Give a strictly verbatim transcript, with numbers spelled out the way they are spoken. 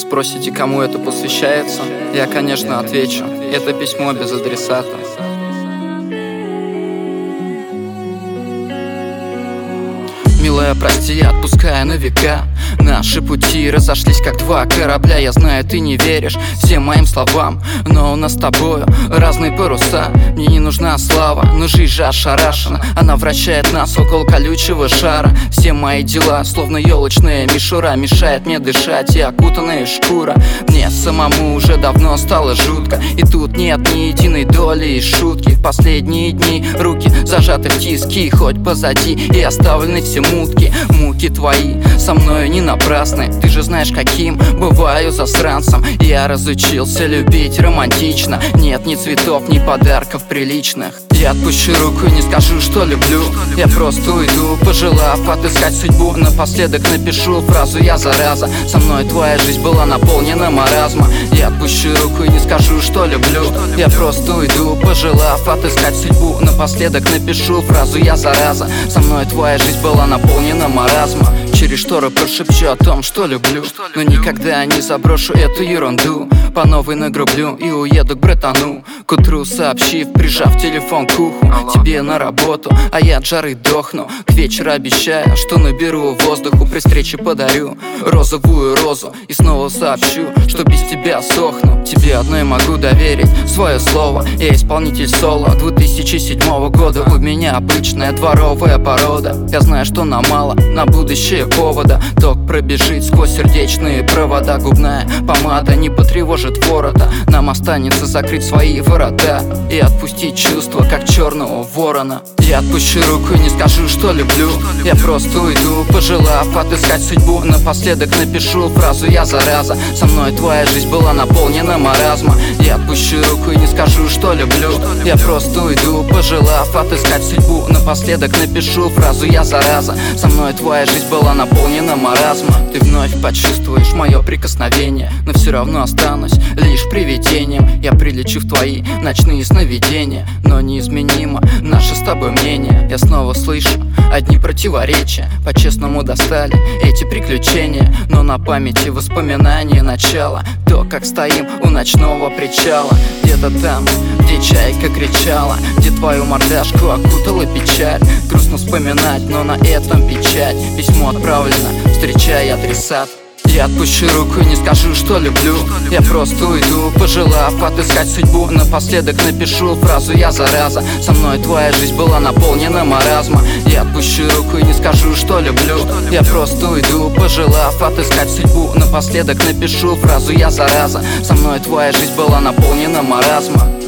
спросите, кому это посвящается, я, конечно, отвечу: это письмо без адресата. Милая, прости, отпуская на века. Наши пути разошлись, как два корабля. Я знаю, ты не веришь всем моим словам, но у нас с тобою разные паруса. Мне не нужна слава, но жизнь же ошарашена. Она вращает нас около колючего шара. Все мои дела, словно елочная мишура, мешает мне дышать и окутанная шкура. Мне самому уже давно стало жутко, и тут нет ни единой доли и шутки. В последние дни руки зажаты в тиски, хоть позади и оставлены все мутки. Муки твои со мною не напрасны, ты же знаешь, каким бываю засранцем. Я разучился любить романтично, нет ни цветов, ни подарков приличных. Я отпущу руку и не скажу, что люблю. Я просто уйду, пожелав отыскать судьбу. Напоследок напишу фразу: я зараза, со мной твоя жизнь была наполнена маразма. Я отпущу руку и не скажу, что люблю. Я просто уйду, пожелав отыскать судьбу. Напоследок напишу фразу: я зараза, со мной твоя жизнь была наполнена маразма. Через шторы прошепчу о том, что люблю, но никогда не заброшу эту ерунду. По новой нагрублю и уеду к братану, к утру сообщив, прижав телефон к уху: тебе на работу, а я от жары дохну. К вечеру обещаю, что наберу воздуху, при встрече подарю розовую розу и снова сообщу, что без тебя сохну. Тебе одной могу доверить свое слово, я исполнитель соло две тысячи седьмого года. У меня обычная дворовая порода, я знаю, что нам мало на будущее повода. Ток пробежит сквозь сердечные провода, губная помада не потревожит ворота. Нам останется закрыть свои ворота и отпустить чувства, как черного ворона. Я отпущу руку и не скажу, что люблю. Я просто уйду, пожелав отыскать судьбу. Напоследок напишу фразу: я зараза, со мной твоя жизнь была наполнена маразма. Я отпущу руку и не скажу, что люблю. Я просто уйду, пожелав отыскать судьбу. Напоследок напишу фразу: я зараза, со мной твоя жизнь была наполнена маразма. Ты вновь почувствуешь мое прикосновение, но все равно останусь лишь привидением. Я прилечу в твои ночные сновидения, но неизменимо наше с тобой мнение. Я снова слышу одни противоречия, по-честному достали эти приключения, но на памяти воспоминания начала. То, как стоим у ночного причала, где-то там, где чайка кричала, где твою мордашку окутала печаль. Грустно вспоминать, но на этом печать. Письмо отправлено, встречай адресат. Я отпущу руку и не скажу, что люблю. Я просто уйду, пожелав отыскать судьбу. Напоследок напишу фразу: я зараза, со мной твоя жизнь была наполнена маразма. Я отпущу руку и не скажу, что люблю. Я просто уйду, пожелав отыскать судьбу. Напоследок напишу фразу: я зараза, со мной твоя жизнь была наполнена маразма.